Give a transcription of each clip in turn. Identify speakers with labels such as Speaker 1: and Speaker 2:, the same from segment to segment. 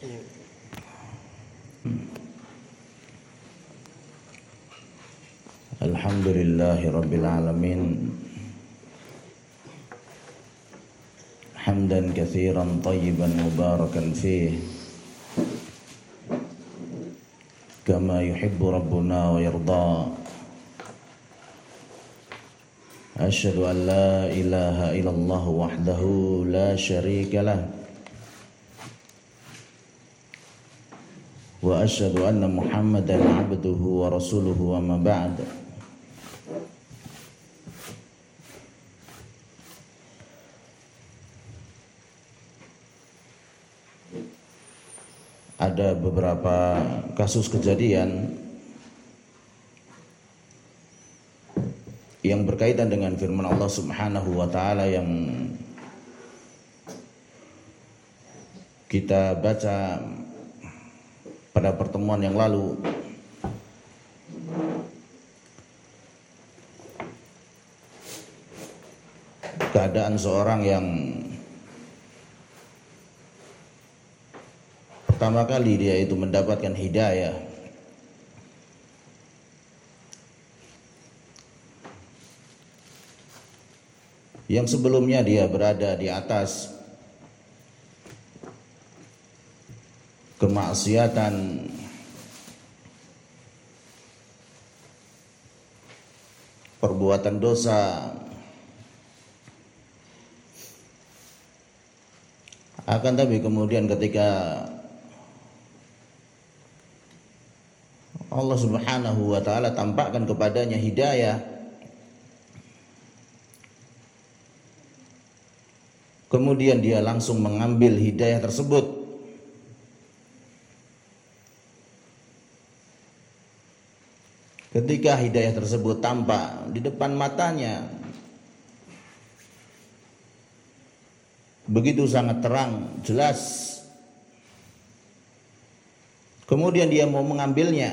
Speaker 1: Alhamdulillahi Rabbil Alamin. Hamdan katsiran tayyiban mubarakan fih, kama yuhibbu Rabbuna wa yarda. Asyhadu an la ilaha illallah wahdahu la syarika lah, wa asyhadu anna Muhammadan abduhu wa rasuluhu, amma ba'd. Ada beberapa kasus kejadian yang berkaitan dengan firman Allah Subhanahu wa taala yang kita baca pada pertemuan yang lalu. Keadaan seorang yang pertama kali dia itu mendapatkan hidayah, yang sebelumnya dia berada di atas kemaksiatan, perbuatan dosa, akan tapi kemudian ketika Allah Subhanahu wa taala tampakkan kepadanya hidayah, kemudian dia langsung mengambil hidayah tersebut. Ketika hidayah tersebut tampak di depan matanya, begitu sangat terang, jelas, kemudian dia mau mengambilnya,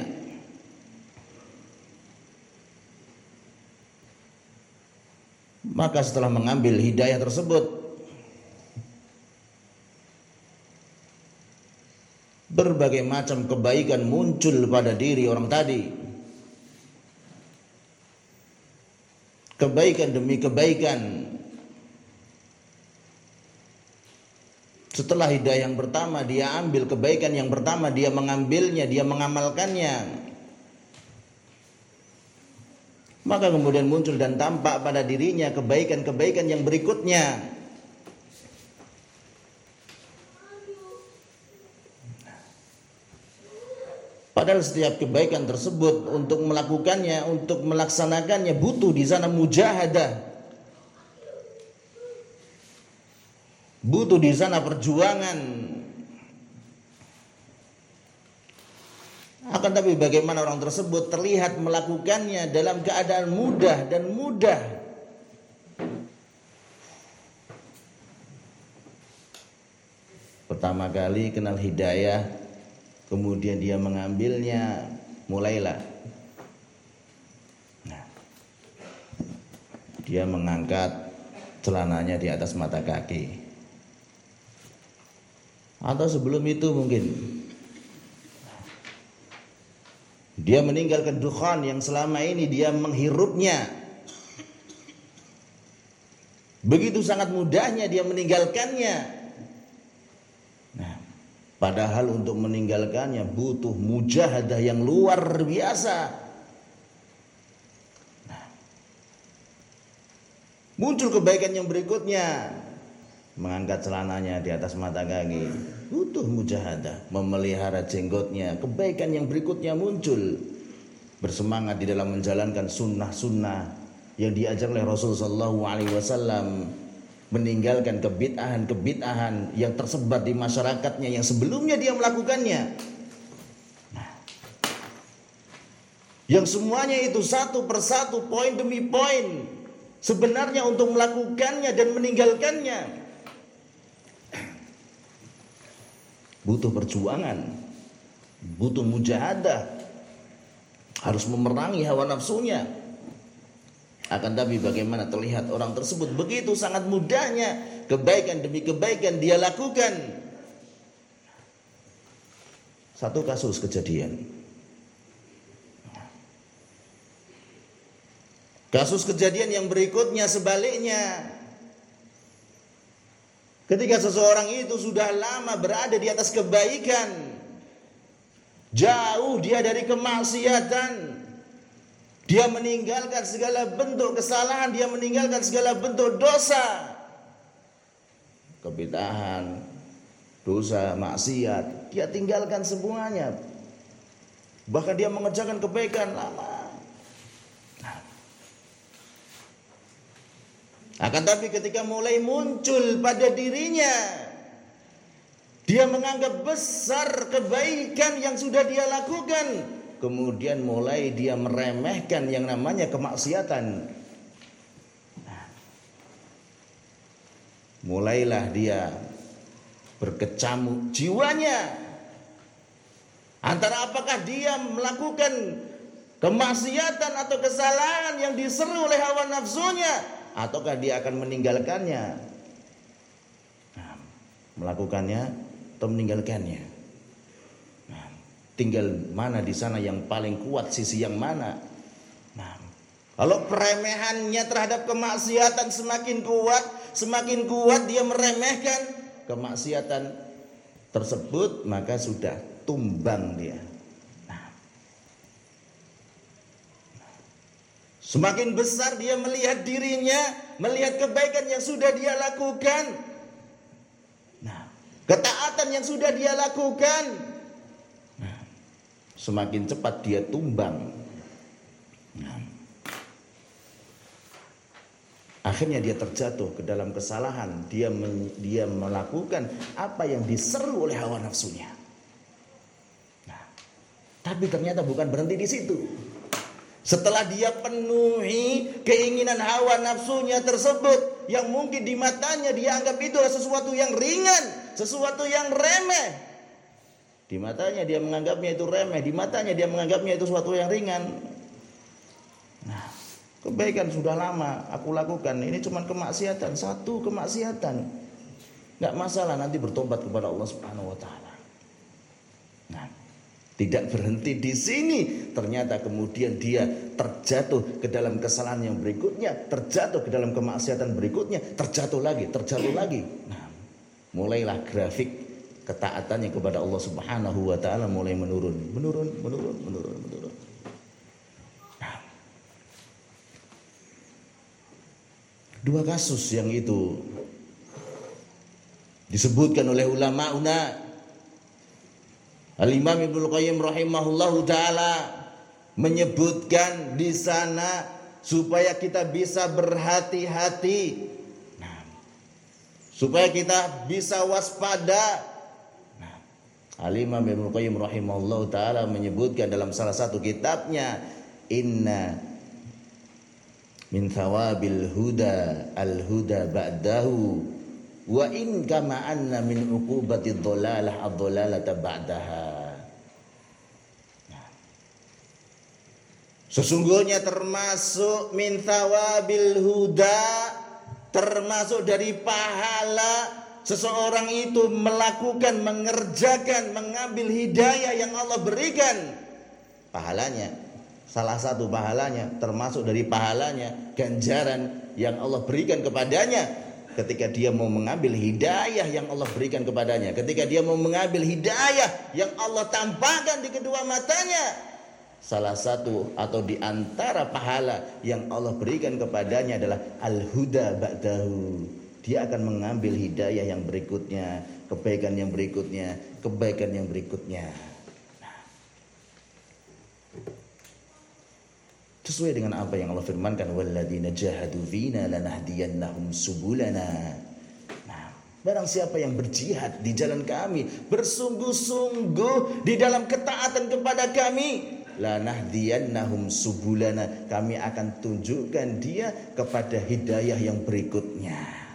Speaker 1: maka setelah mengambil hidayah tersebut, berbagai macam kebaikan muncul pada diri orang tadi. Kebaikan demi kebaikan. Setelah hidayah yang pertama, dia ambil kebaikan yang pertama, dia mengambilnya, dia mengamalkannya. Maka kemudian muncul dan tampak pada dirinya kebaikan-kebaikan yang berikutnya. Padahal setiap kebaikan tersebut untuk melakukannya, untuk melaksanakannya butuh di sana mujahadah. Butuh di sana perjuangan. Akan tapi bagaimana orang tersebut terlihat melakukannya dalam keadaan mudah dan mudah. Pertama kali kenal hidayah, kemudian dia mengambilnya, mulailah dia mengangkat celananya di atas mata kaki. Atau sebelum itu mungkin dia meninggalkan dukhan yang selama ini dia menghirupnya. Begitu sangat mudahnya dia meninggalkannya. Padahal untuk meninggalkannya butuh mujahadah yang luar biasa. Muncul kebaikan yang berikutnya, mengangkat celananya di atas mata kaki, butuh mujahadah. Memelihara jenggotnya, kebaikan yang berikutnya muncul. Bersemangat di dalam menjalankan sunnah-sunnah yang diajar oleh Rasulullah SAW. Meninggalkan kebid'ahan-kebid'ahan yang tersebar di masyarakatnya yang sebelumnya dia melakukannya. Yang semuanya itu satu persatu, poin demi poin, sebenarnya untuk melakukannya dan meninggalkannya butuh perjuangan, butuh mujahadah, harus memerangi hawa nafsunya. Akan tapi bagaimana terlihat orang tersebut begitu sangat mudahnya kebaikan demi kebaikan dia lakukan. Satu kasus kejadian. Kasus kejadian yang berikutnya sebaliknya. Ketika seseorang itu sudah lama berada di atas kebaikan, jauh dia dari kemaksiatan, dia meninggalkan segala bentuk kesalahan, dia meninggalkan segala bentuk dosa, kebid'ahan, dosa, maksiat, dia tinggalkan semuanya. Bahkan dia mengerjakan kebaikan lama. Akan tapi ketika mulai muncul pada dirinya, dia menganggap besar kebaikan yang sudah dia lakukan, kemudian mulai dia meremehkan yang namanya kemaksiatan. Mulailah dia berkecamuk jiwanya antara apakah dia melakukan kemaksiatan atau kesalahan yang diseru oleh hawa nafsunya, ataukah dia akan meninggalkannya, melakukannya atau meninggalkannya. Tinggal mana di sana yang paling kuat, sisi yang mana. Kalau peremehannya terhadap kemaksiatan semakin kuat dia meremehkan kemaksiatan tersebut, maka sudah tumbang dia. Semakin besar dia melihat dirinya, melihat kebaikan yang sudah dia lakukan, ketaatan yang sudah dia lakukan, semakin cepat dia tumbang. Akhirnya dia terjatuh ke dalam kesalahan. Dia melakukan apa yang diseru oleh hawa nafsunya. Tapi ternyata bukan berhenti di situ. Setelah dia penuhi keinginan hawa nafsunya tersebut, yang mungkin di matanya dia anggap itu adalah sesuatu yang ringan, sesuatu yang remeh. Di matanya dia menganggapnya itu remeh, di matanya dia menganggapnya itu sesuatu yang ringan. Kebaikan sudah lama aku lakukan, ini cuma kemaksiatan, satu kemaksiatan. Enggak masalah, nanti bertobat kepada Allah Subhanahu wa taala. Tidak berhenti di sini, ternyata kemudian dia terjatuh ke dalam kesalahan yang berikutnya, terjatuh ke dalam kemaksiatan berikutnya, terjatuh lagi. Mulailah grafik ketaatannya kepada Allah Subhanahu wa taala mulai menurun. Dua kasus yang itu disebutkan oleh ulama. Al-Imam Ibnu Qayyim rahimahullahu taala menyebutkan di sana supaya kita bisa berhati-hati, supaya kita bisa waspada. Al-Imam Ibnu Qayyim rahimahullahu taala menyebutkan dalam salah satu kitabnya, inna min thawabil huda al-huda ba'dahu wa in kama anna min uqubati dhalalah ad-dhalalata ba'daha. Sesungguhnya termasuk min thawabil huda, termasuk dari pahala seseorang itu melakukan, mengerjakan, mengambil hidayah yang Allah berikan. Pahalanya, salah satu pahalanya, termasuk dari pahalanya, ganjaran yang Allah berikan kepadanya ketika dia mau mengambil hidayah yang Allah berikan kepadanya, ketika dia mau mengambil hidayah yang Allah tampakkan di kedua matanya. Salah satu atau di antara pahala yang Allah berikan kepadanya adalah al-huda ba'dahu. Dia akan mengambil hidayah yang berikutnya, kebaikan yang berikutnya, kebaikan yang berikutnya. Sesuai dengan apa yang Allah firmankan, walladzina jahadu fina lanahdiyannahum subulana. Barang siapa yang berjihad di jalan kami, bersungguh-sungguh di dalam ketaatan kepada kami, lanahdiyannahum subulana, kami akan tunjukkan dia kepada hidayah yang berikutnya.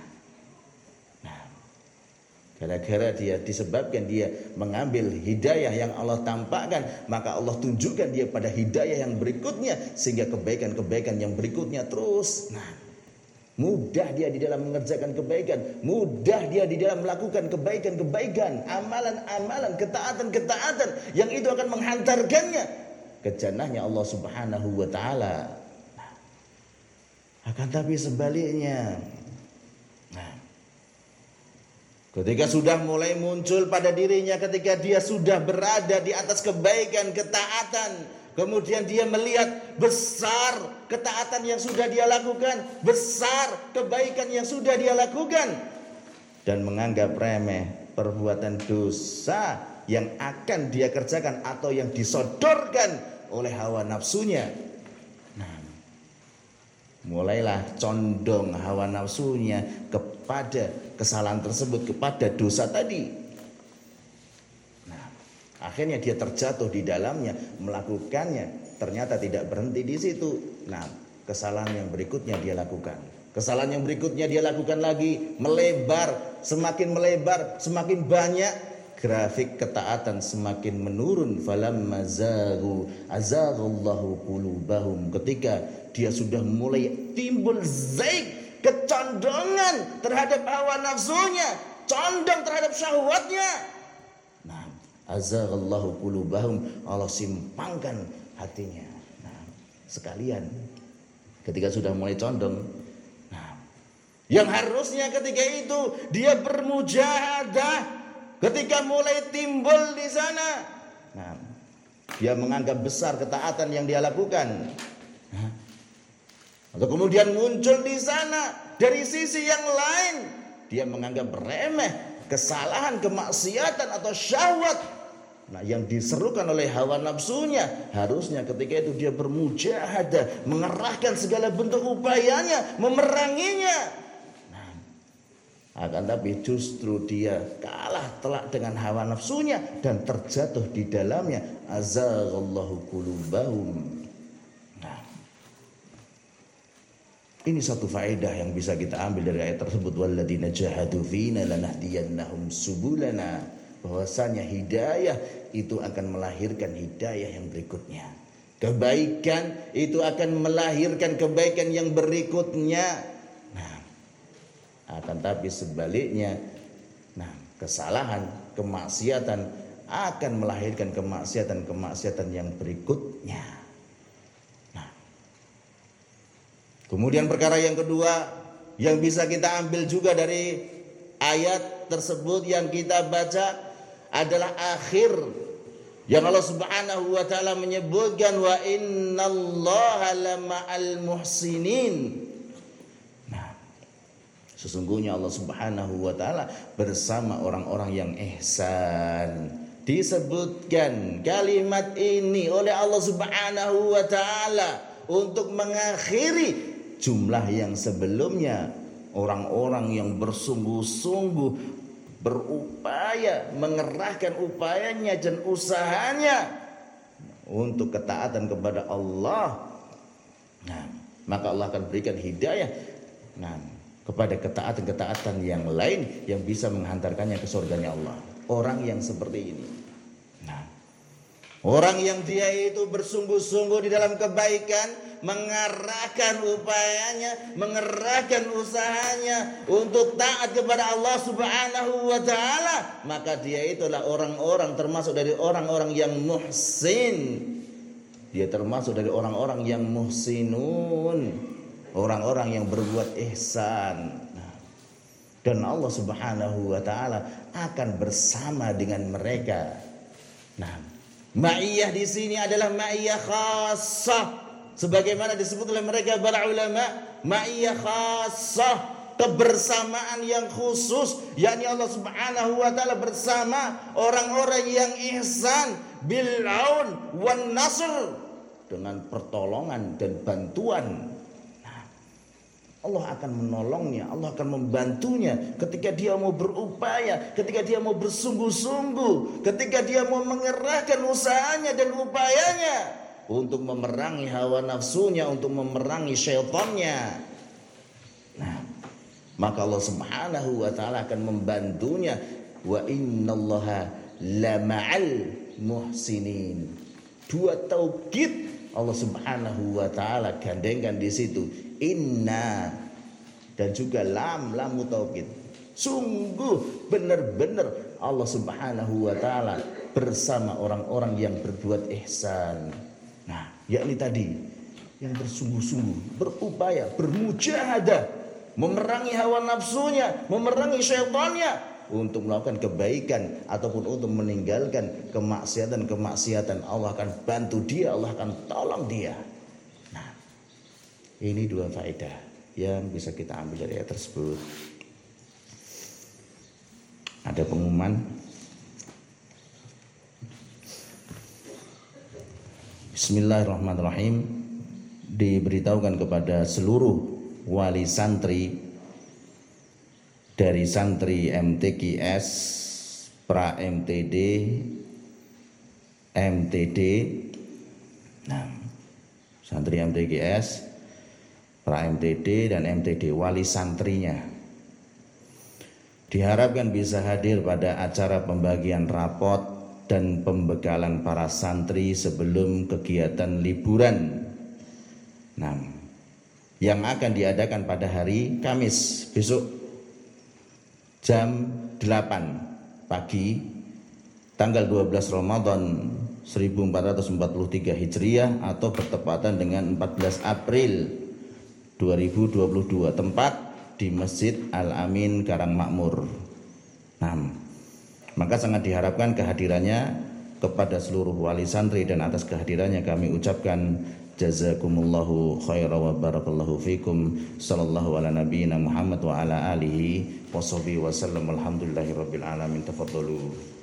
Speaker 1: Gara-gara dia disebabkan dia mengambil hidayah yang Allah tampakkan, maka Allah tunjukkan dia pada hidayah yang berikutnya, sehingga kebaikan-kebaikan yang berikutnya terus Mudah dia di dalam mengerjakan kebaikan, mudah dia di dalam melakukan kebaikan-kebaikan, amalan-amalan, ketaatan-ketaatan yang itu akan menghantarkannya ke jannahnya Allah Subhanahu wa taala. Akan tapi sebaliknya, ketika sudah mulai muncul pada dirinya, ketika dia sudah berada di atas kebaikan, ketaatan, kemudian dia melihat besar ketaatan yang sudah dia lakukan, besar kebaikan yang sudah dia lakukan, dan menganggap remeh perbuatan dosa yang akan dia kerjakan atau yang disodorkan oleh hawa nafsunya. Nah, mulailah condong hawa nafsunya kepada kesalahan tersebut, kepada dosa tadi. Akhirnya dia terjatuh di dalamnya, melakukannya, ternyata tidak berhenti di situ. Nah, kesalahan yang berikutnya dia lakukan. Kesalahan yang berikutnya dia lakukan lagi, melebar, semakin banyak. Grafik ketaatan semakin menurun. Falamma zaghu azaghallahu qulubahum. Ketika dia sudah mulai timbul zaig, kecondongan terhadap hawa nafsunya, condong terhadap syahwatnya. Azaghallahu qulubahum, Allah simpangkan hatinya. Nah, sekalian ketika sudah mulai condong, yang harusnya ketika itu dia bermujahadah, ketika mulai timbul di sana, dia menganggap besar ketaatan yang dia lakukan, atau kemudian muncul di sana dari sisi yang lain, dia menganggap remeh kesalahan, kemaksiatan atau syahwat. Nah, yang diserukan oleh hawa nafsunya, harusnya ketika itu dia bermujahadah, mengerahkan segala bentuk upayanya, memeranginya. Akan tapi justru dia kalah telak dengan hawa nafsunya dan terjatuh di dalamnya. Azaghallahu qulubahum. Nah, ini satu faedah yang bisa kita ambil dari ayat tersebut, walladzina jahadu fina lanahdiyannahum subulana, bahwasanya hidayah itu akan melahirkan hidayah yang berikutnya. Kebaikan itu akan melahirkan kebaikan yang berikutnya. Akan tapi sebaliknya, kesalahan, kemaksiatan akan melahirkan kemaksiatan yang berikutnya. Kemudian perkara yang kedua yang bisa kita ambil juga dari ayat tersebut yang kita baca adalah akhir yang Allah Subhanahu wa taala menyebutkan, wa innallaha lama'al muhsinin. Sesungguhnya Allah Subhanahu wa taala bersama orang-orang yang ihsan. Disebutkan kalimat ini oleh Allah Subhanahu wa taala untuk mengakhiri jumlah yang sebelumnya, orang-orang yang bersungguh-sungguh berupaya, mengerahkan upayanya dan usahanya untuk ketaatan kepada Allah. Maka Allah akan berikan hidayah kepada ketaatan-ketaatan yang lain yang bisa menghantarkannya ke surganya Allah. Orang yang seperti ini, orang yang dia itu bersungguh-sungguh di dalam kebaikan, mengarahkan upayanya, mengerahkan usahanya untuk taat kepada Allah Subhanahu wa taala, maka dia itulah orang-orang termasuk dari orang-orang yang muhsin. Dia termasuk dari orang-orang yang muhsinun, orang-orang yang berbuat ihsan. Dan Allah Subhanahu wa taala akan bersama dengan mereka. Ma'iyah di sini adalah ma'iyah khassah, sebagaimana disebut oleh mereka para ulama, ma'iyah khassah, kebersamaan yang khusus, yakni Allah Subhanahu wa taala bersama orang-orang yang ihsan, bil aun wan nasr, dengan pertolongan dan bantuan. Allah akan menolongnya, Allah akan membantunya ketika dia mau berupaya, ketika dia mau bersungguh-sungguh, ketika dia mau mengerahkan usahanya dan upayanya untuk memerangi hawa nafsunya, untuk memerangi syaitannya. Maka Allah Subhanahu wa taala akan membantunya. Wa innallaha lama'al muhsinin. Dua taukid Allah Subhanahu wa taala gandengkan di situ. Inna, dan juga lam taukid. Sungguh benar-benar Allah Subhanahu wa taala bersama orang-orang yang berbuat ihsan. Nah, yakni tadi yang bersungguh-sungguh, berupaya, bermujahadah, memerangi hawa nafsunya, memerangi syaitannya untuk melakukan kebaikan ataupun untuk meninggalkan kemaksiatan. Allah akan bantu dia, Allah akan tolong dia. Nah, ini dua faedah yang bisa kita ambil dari ayat tersebut. Ada pengumuman. Bismillahirrahmanirrahim. Diberitahukan kepada seluruh wali santri dari santri MTQS, pra MTD, MTD. Nah, santri MTQS, pra MTD dan MTD, wali santrinya diharapkan bisa hadir pada acara pembagian rapot dan pembekalan para santri sebelum kegiatan liburan. Nah, yang akan diadakan pada hari Kamis besok jam 8 pagi tanggal 12 Ramadan 1443 Hijriah atau bertepatan dengan 14 April 2022, tempat di Masjid Al-Amin Karangmakmur. Nah, maka sangat diharapkan kehadirannya kepada seluruh wali santri, dan atas kehadirannya kami ucapkan jazakumullahu khairan wa barakallahu fikum. Sallallahu ala nabiyyina Muhammad wa ala alihi wa sahbihi wa sallam. Alhamdulillahirabbil alamin. Tafadhalu.